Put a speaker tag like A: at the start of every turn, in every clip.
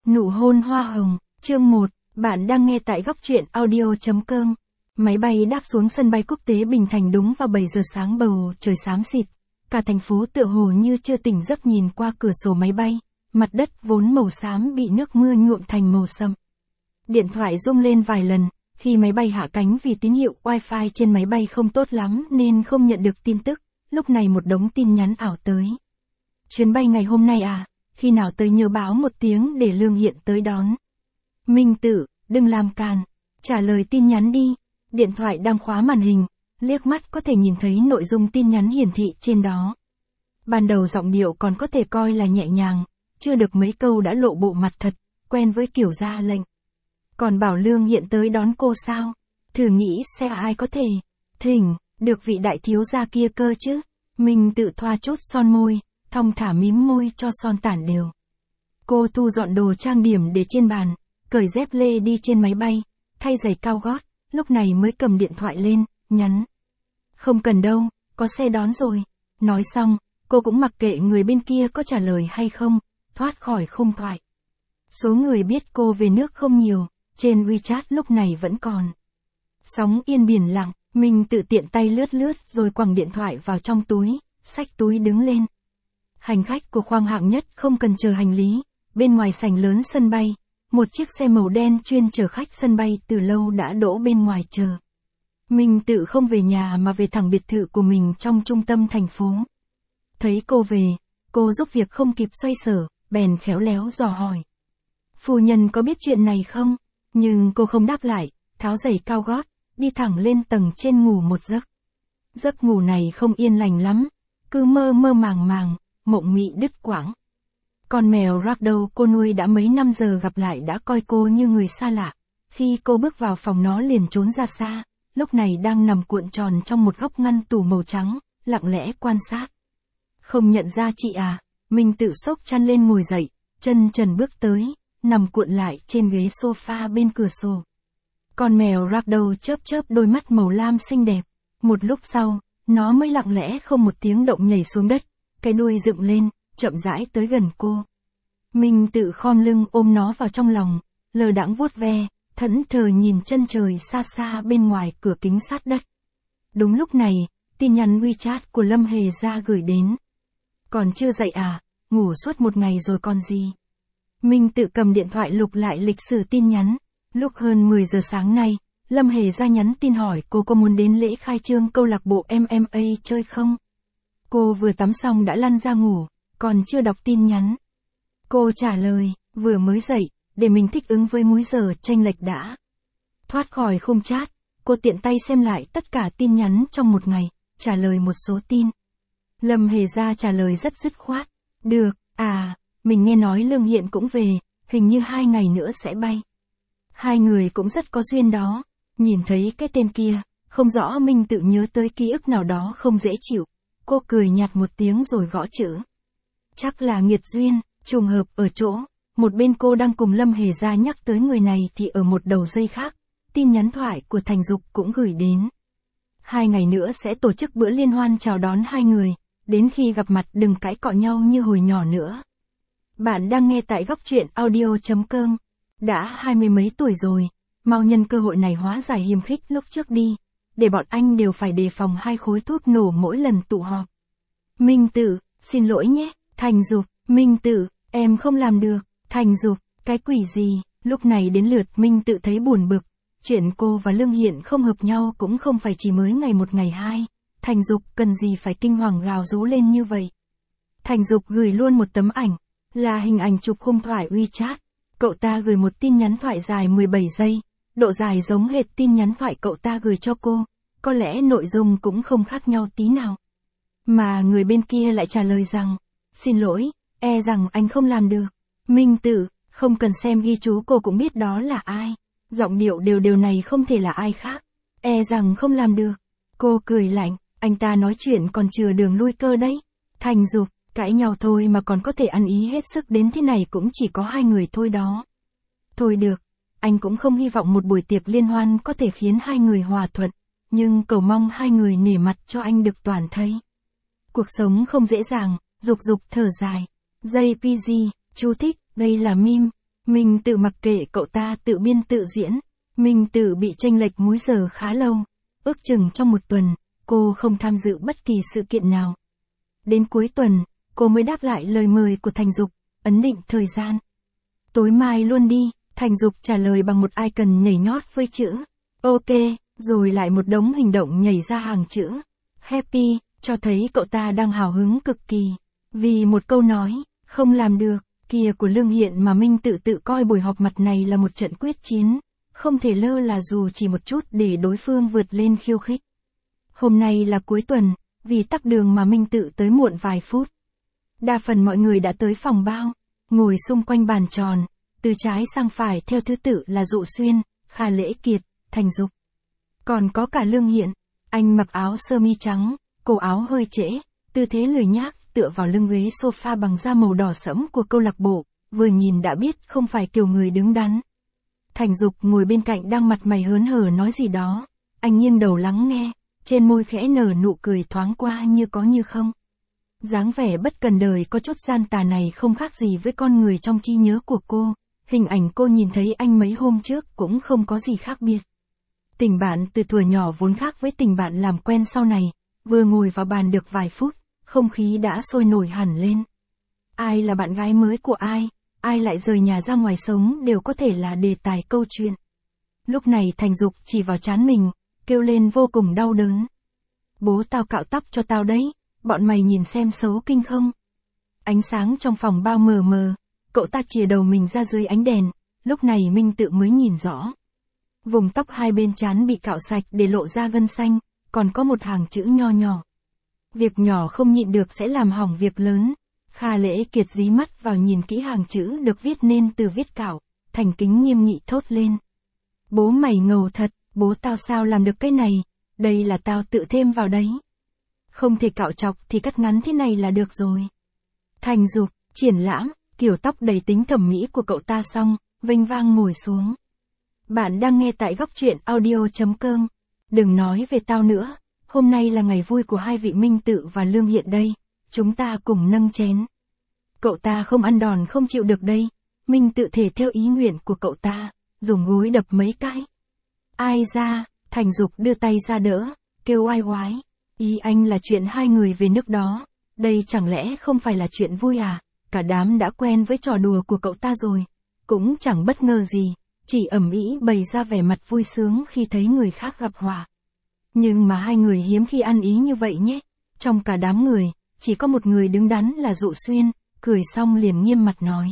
A: Nụ hôn hoa hồng, chương 1, bạn đang nghe tại góc truyện audio.com. Máy bay đáp xuống sân bay quốc tế Bình Thành đúng vào 7 giờ sáng, bầu trời xám xịt. Cả thành phố tựa hồ như chưa tỉnh giấc nhìn qua cửa sổ máy bay, mặt đất vốn màu xám bị nước mưa nhuộm thành màu sậm. Điện thoại rung lên vài lần, khi máy bay hạ cánh vì tín hiệu wifi trên máy bay không tốt lắm nên không nhận được tin tức, lúc này một đống tin nhắn ảo tới. Chuyến bay ngày hôm nay à? Khi nào tới nhớ báo một tiếng để Lương Hiện tới đón. Minh Tử, đừng làm càn. Trả lời tin nhắn đi. Điện thoại đang khóa màn hình, liếc mắt có thể nhìn thấy nội dung tin nhắn hiển thị trên đó. Ban đầu giọng điệu còn có thể coi là nhẹ nhàng, chưa được mấy câu đã lộ bộ mặt thật, quen với kiểu ra lệnh. Còn bảo Lương Hiện tới đón cô sao? Thử nghĩ xem ai có thể. Thỉnh, được vị đại thiếu gia kia cơ chứ. Minh Tự thoa chút son môi, thong thả mím môi cho son tản đều. Cô thu dọn đồ trang điểm để trên bàn, cởi dép lê đi trên máy bay, thay giày cao gót, lúc này mới cầm điện thoại lên, nhắn. Không cần đâu, có xe đón rồi. Nói xong, cô cũng mặc kệ người bên kia có trả lời hay không, thoát khỏi khung thoại. Số người biết cô về nước không nhiều, trên WeChat lúc này vẫn còn. Sóng yên biển lặng, mình tự tiện tay lướt lướt rồi quẳng điện thoại vào trong túi, xách túi đứng lên. Hành khách của khoang hạng nhất không cần chờ hành lý, bên ngoài sảnh lớn sân bay, một chiếc xe màu đen chuyên chở khách sân bay từ lâu đã đỗ bên ngoài chờ. Mình tự không về nhà mà về thẳng biệt thự của mình trong trung tâm thành phố. Thấy cô về, cô giúp việc không kịp xoay sở, bèn khéo léo dò hỏi. Phu nhân có biết chuyện này không? Nhưng cô không đáp lại, tháo giày cao gót, đi thẳng lên tầng trên ngủ một giấc. Giấc ngủ này không yên lành lắm, cứ mơ mơ màng màng, mộng mị đứt quãng. Con mèo Ragdoll cô nuôi đã mấy năm giờ gặp lại đã coi cô như người xa lạ. Khi cô bước vào phòng nó liền trốn ra xa, lúc này đang nằm cuộn tròn trong một góc ngăn tủ màu trắng, lặng lẽ quan sát. Không nhận ra chị à? Mình tự xốc chăn lên ngồi dậy, chân trần bước tới, nằm cuộn lại trên ghế sofa bên cửa sổ. Con mèo Ragdoll chớp chớp đôi mắt màu lam xinh đẹp. Một lúc sau, nó mới lặng lẽ không một tiếng động nhảy xuống đất, cái đuôi dựng lên, chậm rãi tới gần cô. Mình tự khom lưng ôm nó vào trong lòng, lờ đãng vuốt ve, thẫn thờ nhìn chân trời xa xa bên ngoài cửa kính sát đất. Đúng lúc này, tin nhắn WeChat của Lâm Hề Gia gửi đến. Còn chưa dậy à? Ngủ suốt một ngày rồi còn gì? Mình tự cầm điện thoại lục lại lịch sử tin nhắn. Lúc hơn 10 giờ sáng nay, Lâm Hề Gia nhắn tin hỏi cô có muốn đến lễ khai trương câu lạc bộ MMA chơi không? Cô vừa tắm xong đã lăn ra ngủ, còn chưa đọc tin nhắn. Cô trả lời, vừa mới dậy, để mình thích ứng với múi giờ chênh lệch đã. Thoát khỏi khung chat, cô tiện tay xem lại tất cả tin nhắn trong một ngày, trả lời một số tin. Lâm Hề Gia trả lời rất dứt khoát. Được, à, mình nghe nói Lương Hiện cũng về, hình như 2 ngày nữa sẽ bay. Hai người cũng rất có duyên đó. Nhìn thấy cái tên kia, không rõ mình tự nhớ tới ký ức nào đó không dễ chịu. Cô cười nhạt một tiếng rồi gõ chữ. Chắc là nghiệt duyên, trùng hợp ở chỗ, một bên cô đang cùng Lâm Hề Gia nhắc tới người này thì ở một đầu dây khác, tin nhắn thoại của Thành Dục cũng gửi đến. 2 ngày nữa sẽ tổ chức bữa liên hoan chào đón hai người, đến khi gặp mặt đừng cãi cọ nhau như hồi nhỏ nữa. Bạn đang nghe tại góc truyện audio.com. Đã 20 mấy tuổi rồi, mau nhân cơ hội này hóa giải hiềm khích lúc trước đi, để bọn anh đều phải đề phòng 2 khối thuốc nổ mỗi lần tụ họp. Minh Tử, xin lỗi nhé. Thành Dục, Minh Tử, em không làm được. Thành Dục, cái quỷ gì? Lúc này đến lượt Minh Tự thấy buồn bực. Chuyện cô và Lương Hiện không hợp nhau cũng không phải chỉ mới ngày một ngày hai. Thành Dục cần gì phải kinh hoàng gào rú lên như vậy. Thành Dục gửi luôn một tấm ảnh, là hình ảnh chụp khung thoại WeChat. Cậu ta gửi một tin nhắn thoại dài 17 giây, độ dài giống hệt tin nhắn thoại cậu ta gửi cho cô, có lẽ nội dung cũng không khác nhau tí nào. Mà người bên kia lại trả lời rằng, xin lỗi, e rằng anh không làm được. Minh Tử, không cần xem ghi chú cô cũng biết đó là ai. Giọng điệu đều này không thể là ai khác. E rằng không làm được. Cô cười lạnh, anh ta nói chuyện còn chừa đường lui cơ đấy. Thành Dục, cãi nhau thôi mà còn có thể ăn ý hết sức đến thế này cũng chỉ có 2 người thôi đó. Thôi được, anh cũng không hy vọng một buổi tiệc liên hoan có thể khiến 2 người hòa thuận, nhưng cầu mong 2 người nể mặt cho anh được toàn thấy. Cuộc sống không dễ dàng, Dục thở dài. JPG, chú thích, đây là meme. Minh Tự mặc kệ cậu ta tự biên tự diễn. Minh Tự bị chênh lệch múi giờ khá lâu. Ước chừng trong một tuần, cô không tham dự bất kỳ sự kiện nào. Đến cuối tuần, cô mới đáp lại lời mời của Thành Dục, ấn định thời gian. Tối mai luôn đi, Thành Dục trả lời bằng một icon nhảy nhót với chữ OK, rồi lại một đống hình động nhảy ra hàng chữ Happy, cho thấy cậu ta đang hào hứng cực kỳ. Vì một câu nói, không làm được, kia của Lương Hiện mà Minh tự coi buổi họp mặt này là một trận quyết chiến, không thể lơ là dù chỉ một chút để đối phương vượt lên khiêu khích. Hôm nay là cuối tuần, vì tắc đường mà Minh Tự tới muộn vài phút. Đa phần mọi người đã tới phòng bao, ngồi xung quanh bàn tròn, từ trái sang phải theo thứ tự là Dụ Xuyên, Kha Lễ Kiệt, Thành Dục. Còn có cả Lương Hiện, anh mặc áo sơ mi trắng, cổ áo hơi trễ, tư thế lười nhác tựa vào lưng ghế sofa bằng da màu đỏ sẫm của câu lạc bộ, vừa nhìn đã biết không phải kiểu người đứng đắn. Thành Dục ngồi bên cạnh đang mặt mày hớn hở nói gì đó, anh nghiêng đầu lắng nghe, trên môi khẽ nở nụ cười thoáng qua như có như không. Dáng vẻ bất cần đời có chút gian tà này không khác gì với con người trong trí nhớ của cô, hình ảnh cô nhìn thấy anh mấy hôm trước cũng không có gì khác biệt. Tình bạn từ thuở nhỏ vốn khác với tình bạn làm quen sau này, vừa ngồi vào bàn được vài phút, không khí đã sôi nổi hẳn lên. Ai là bạn gái mới của ai lại rời nhà ra ngoài sống đều có thể là đề tài câu chuyện. Lúc này Thành Dục chỉ vào trán mình, kêu lên vô cùng đau đớn. Bố tao cạo tóc cho tao đấy, bọn mày nhìn xem xấu kinh không? Ánh sáng trong phòng bao mờ mờ, cậu ta chìa đầu mình ra dưới ánh đèn, lúc này Minh Tự mới nhìn rõ. Vùng tóc hai bên trán bị cạo sạch để lộ ra gân xanh, còn có một hàng chữ nho nhỏ. Việc nhỏ không nhịn được sẽ làm hỏng việc lớn. Kha Lễ Kiệt dí mắt vào nhìn kỹ hàng chữ được viết nên từ viết cạo, thành kính nghiêm nghị thốt lên. Bố mày ngầu thật, bố tao sao làm được cái này, đây là tao tự thêm vào đấy. Không thể cạo chọc thì cắt ngắn thế này là được rồi. Thành Dục, triển lãm, kiểu tóc đầy tính thẩm mỹ của cậu ta xong, vênh vang ngồi xuống. Bạn đang nghe tại góc truyện audio.com. Đừng nói về tao nữa, hôm nay là ngày vui của hai vị Minh Tự và Lương Hiện đây, chúng ta cùng nâng chén. Cậu ta không ăn đòn không chịu được đây, Minh Tự thể theo ý nguyện của cậu ta, dùng gối đập mấy cái. Ai ra, Thành Dục đưa tay ra đỡ, kêu oai oái. Ý anh là chuyện hai người về nước đó, đây chẳng lẽ không phải là chuyện vui à, cả đám đã quen với trò đùa của cậu ta rồi, cũng chẳng bất ngờ gì, chỉ ầm ĩ bày ra vẻ mặt vui sướng khi thấy người khác gặp họa. Nhưng mà hai người hiếm khi ăn ý như vậy nhé, trong cả đám người, chỉ có một người đứng đắn là Dụ Xuyên, cười xong liền nghiêm mặt nói.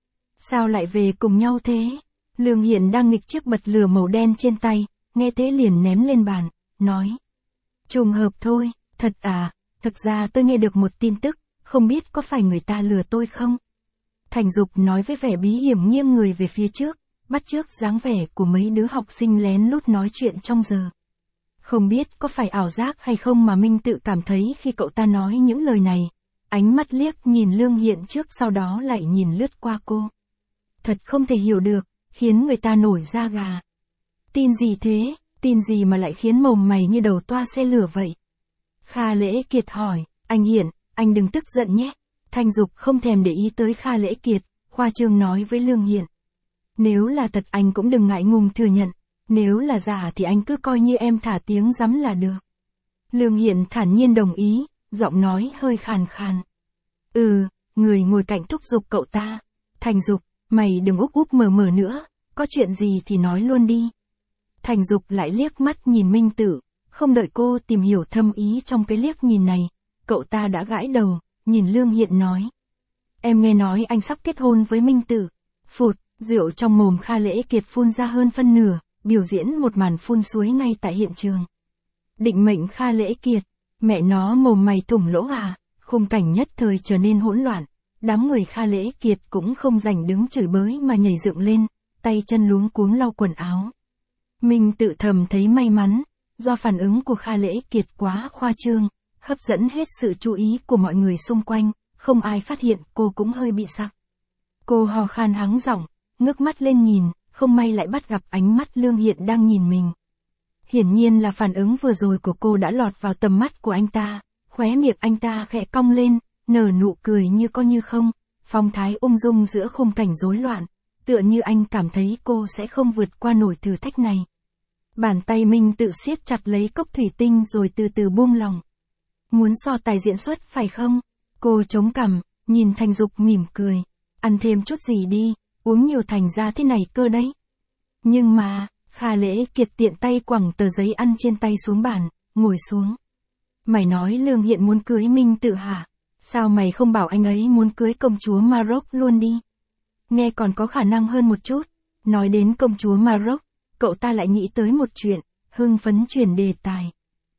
A: Sao lại về cùng nhau thế? Lương Hiện đang nghịch chiếc bật lửa màu đen trên tay, nghe thế liền ném lên bàn, nói. Trùng hợp thôi, thật à, thực ra tôi nghe được một tin tức, không biết có phải người ta lừa tôi không? Thành Dục nói với vẻ bí hiểm nghiêng người về phía trước, bắt chước dáng vẻ của mấy đứa học sinh lén lút nói chuyện trong giờ. Không biết có phải ảo giác hay không mà Minh Tự cảm thấy khi cậu ta nói những lời này, ánh mắt liếc nhìn Lương Hiện trước sau đó lại nhìn lướt qua cô. Thật không thể hiểu được, khiến người ta nổi da gà. Tin gì thế, tin gì mà lại khiến mồm mày như đầu toa xe lửa vậy? Kha Lễ Kiệt hỏi, anh Hiện, anh đừng tức giận nhé. Thành Dục không thèm để ý tới Kha Lễ Kiệt, khoa trương nói với Lương Hiện. Nếu là thật anh cũng đừng ngại ngùng thừa nhận, nếu là giả thì anh cứ coi như em thả tiếng rắm là được. Lương Hiện thản nhiên đồng ý, giọng nói hơi khàn khàn. Người ngồi cạnh thúc giục cậu ta. Thành Dục, mày đừng úp úp mở mở nữa, có chuyện gì thì nói luôn đi. Thành Dục lại liếc mắt nhìn Minh Tự, không đợi cô tìm hiểu thâm ý trong cái liếc nhìn này, cậu ta đã gãi đầu, nhìn Lương Hiện nói. Em nghe nói anh sắp kết hôn với Minh Tự. Phụt, rượu trong mồm Kha Lễ Kiệt phun ra hơn phân nửa, biểu diễn một màn phun suối ngay tại hiện trường. Định mệnh Kha Lễ Kiệt, mẹ nó mồm mày thủng lỗ à, khung cảnh nhất thời trở nên hỗn loạn, đám người Kha Lễ Kiệt cũng không rảnh đứng chửi bới mà nhảy dựng lên, tay chân luống cuống lau quần áo. Minh Tự thầm thấy may mắn, do phản ứng của Kha Lễ Kiệt quá khoa trương, hấp dẫn hết sự chú ý của mọi người xung quanh, không ai phát hiện cô cũng hơi bị sặc. Cô hò khan hắng giọng, ngước mắt lên nhìn, không may lại bắt gặp ánh mắt Lương Hiện đang nhìn mình. Hiển nhiên là phản ứng vừa rồi của cô đã lọt vào tầm mắt của anh ta, khóe miệng anh ta khẽ cong lên, nở nụ cười như có như không, phong thái ung dung giữa khung cảnh rối loạn, tựa như anh cảm thấy cô sẽ không vượt qua nổi thử thách này. Bàn tay Minh Tự siết chặt lấy cốc thủy tinh rồi từ từ buông lòng. Muốn so tài diễn xuất phải không? Cô chống cằm, nhìn Thành Dục mỉm cười. Ăn thêm chút gì đi, uống nhiều thành ra thế này cơ đấy. Nhưng mà, Kha Lễ Kiệt tiện tay quẳng tờ giấy ăn trên tay xuống bàn, ngồi xuống. Mày nói Lương Hiện muốn cưới Minh Tự hả? Sao mày không bảo anh ấy muốn cưới công chúa Maroc luôn đi? Nghe còn có khả năng hơn một chút. Nói đến công chúa Maroc, cậu ta lại nghĩ tới một chuyện, hưng phấn chuyển đề tài.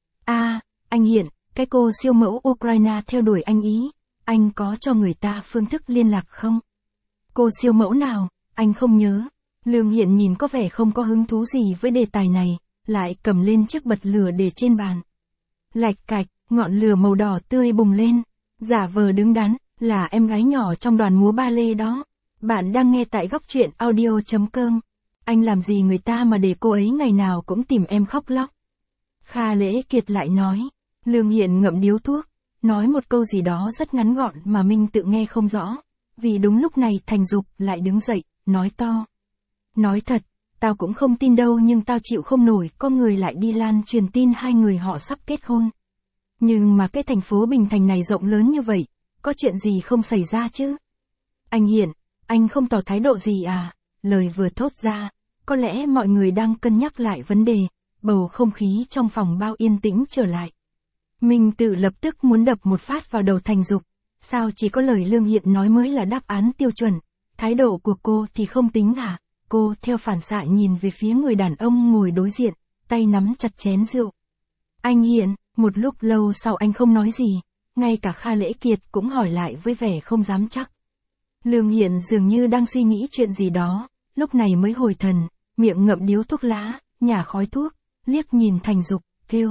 A: Anh Hiện, cái cô siêu mẫu Ukraine theo đuổi anh ý, anh có cho người ta phương thức liên lạc không? Cô siêu mẫu nào, anh không nhớ. Lương Hiện nhìn có vẻ không có hứng thú gì với đề tài này, lại cầm lên chiếc bật lửa để trên bàn. Lạch cạch, ngọn lửa màu đỏ tươi bùng lên, giả vờ đứng đắn, là em gái nhỏ trong đoàn múa ba lê đó. Bạn đang nghe tại góc truyện audio.com. Anh làm gì người ta mà để cô ấy ngày nào cũng tìm em khóc lóc. Kha Lễ Kiệt lại nói. Lương Hiện ngậm điếu thuốc, nói một câu gì đó rất ngắn gọn mà Minh Tự nghe không rõ. Vì đúng lúc này Thành Dục lại đứng dậy, nói to. Nói thật, tao cũng không tin đâu nhưng tao chịu không nổi có người lại đi lan truyền tin hai người họ sắp kết hôn. Nhưng mà cái thành phố Bình Thành này rộng lớn như vậy, có chuyện gì không xảy ra chứ? Anh Hiện, anh không tỏ thái độ gì à? Lời vừa thốt ra, có lẽ mọi người đang cân nhắc lại vấn đề, bầu không khí trong phòng bao yên tĩnh trở lại. Minh Tự lập tức muốn đập một phát vào đầu Thành Dục. Sao chỉ có lời Lương Hiện nói mới là đáp án tiêu chuẩn, thái độ của cô thì không tính à? Cô theo phản xạ nhìn về phía người đàn ông ngồi đối diện, tay nắm chặt chén rượu. Anh Hiện, một lúc lâu sau anh không nói gì, ngay cả Kha Lễ Kiệt cũng hỏi lại với vẻ không dám chắc. Lương Hiện dường như đang suy nghĩ chuyện gì đó, lúc này mới hồi thần, miệng ngậm điếu thuốc lá, nhả khói thuốc, liếc nhìn Thành Dục, kêu.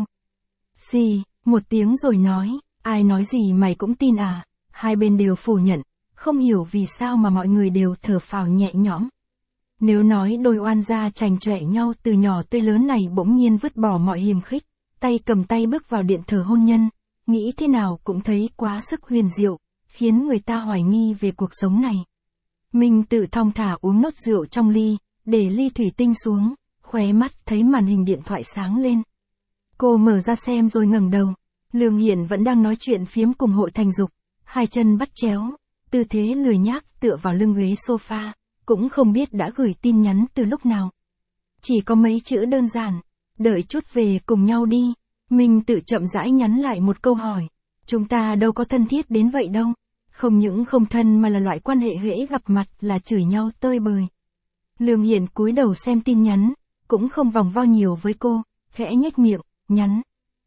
A: Xì, một tiếng rồi nói, ai nói gì mày cũng tin à? Hai bên đều phủ nhận, không hiểu vì sao mà mọi người đều thở phào nhẹ nhõm. Nếu nói đôi oan gia chành chọe nhau từ nhỏ tới lớn này bỗng nhiên vứt bỏ mọi hiềm khích, tay cầm tay bước vào điện thờ hôn nhân, nghĩ thế nào cũng thấy quá sức huyền diệu, khiến người ta hoài nghi về cuộc sống này. Minh Tự thong thả uống nốt rượu trong ly, để ly thủy tinh xuống, khóe mắt thấy màn hình điện thoại sáng lên. Cô mở ra xem rồi ngẩng đầu, Lương Hiện vẫn đang nói chuyện phiếm cùng Hội Thành Dục, hai chân bắt chéo, tư thế lười nhác tựa vào lưng ghế sofa, cũng không biết đã gửi tin nhắn từ lúc nào. Chỉ có mấy chữ đơn giản, đợi chút về cùng nhau đi. Minh Tự chậm rãi nhắn lại một câu hỏi, chúng ta đâu có thân thiết đến vậy đâu, không những không thân mà là loại quan hệ hễ gặp mặt là chửi nhau tơi bời. Lương Hiện cúi đầu xem tin nhắn, cũng không vòng vo nhiều với cô, khẽ nhếch miệng, nhắn.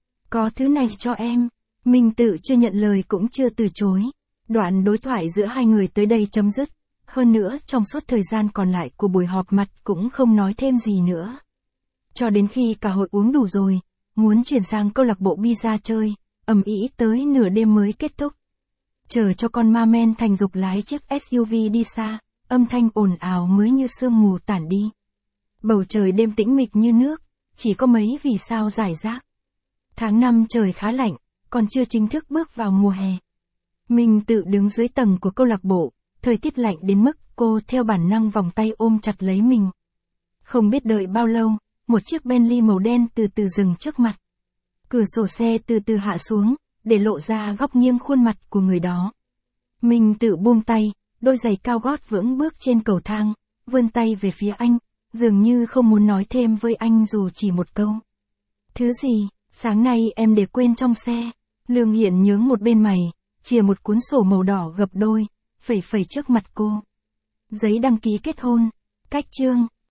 A: Có thứ này cho em. Minh Tự chưa nhận lời cũng chưa từ chối. Đoạn đối thoại giữa hai người tới đây chấm dứt. Hơn nữa trong suốt thời gian còn lại của buổi họp mặt cũng không nói thêm gì nữa. Cho đến khi cả hội uống đủ rồi, muốn chuyển sang câu lạc bộ pizza chơi, ầm ĩ tới nửa đêm mới kết thúc. Chờ cho con ma men Thành Dục lái chiếc SUV đi xa, âm thanh ồn ào mới như sương mù tản đi. Bầu trời đêm tĩnh mịch như nước, chỉ có mấy vì sao rải rác. Tháng 5 trời khá lạnh, còn chưa chính thức bước vào mùa hè. Minh Tự đứng dưới tầng của câu lạc bộ, thời tiết lạnh đến mức cô theo bản năng vòng tay ôm chặt lấy mình. Không biết đợi bao lâu, một chiếc Bentley màu đen từ từ dừng trước mặt. Cửa sổ xe từ từ hạ xuống, để lộ ra góc nghiêng khuôn mặt của người đó. Minh Tự buông tay, đôi giày cao gót vững bước trên cầu thang, vươn tay về phía anh, dường như không muốn nói thêm với anh dù chỉ một câu. Thứ gì, sáng nay em để quên trong xe. Lương Hiện nhướng một bên mày, chìa một cuốn sổ màu đỏ gập đôi, phẩy phẩy trước mặt cô. Giấy đăng ký kết hôn, cách chương.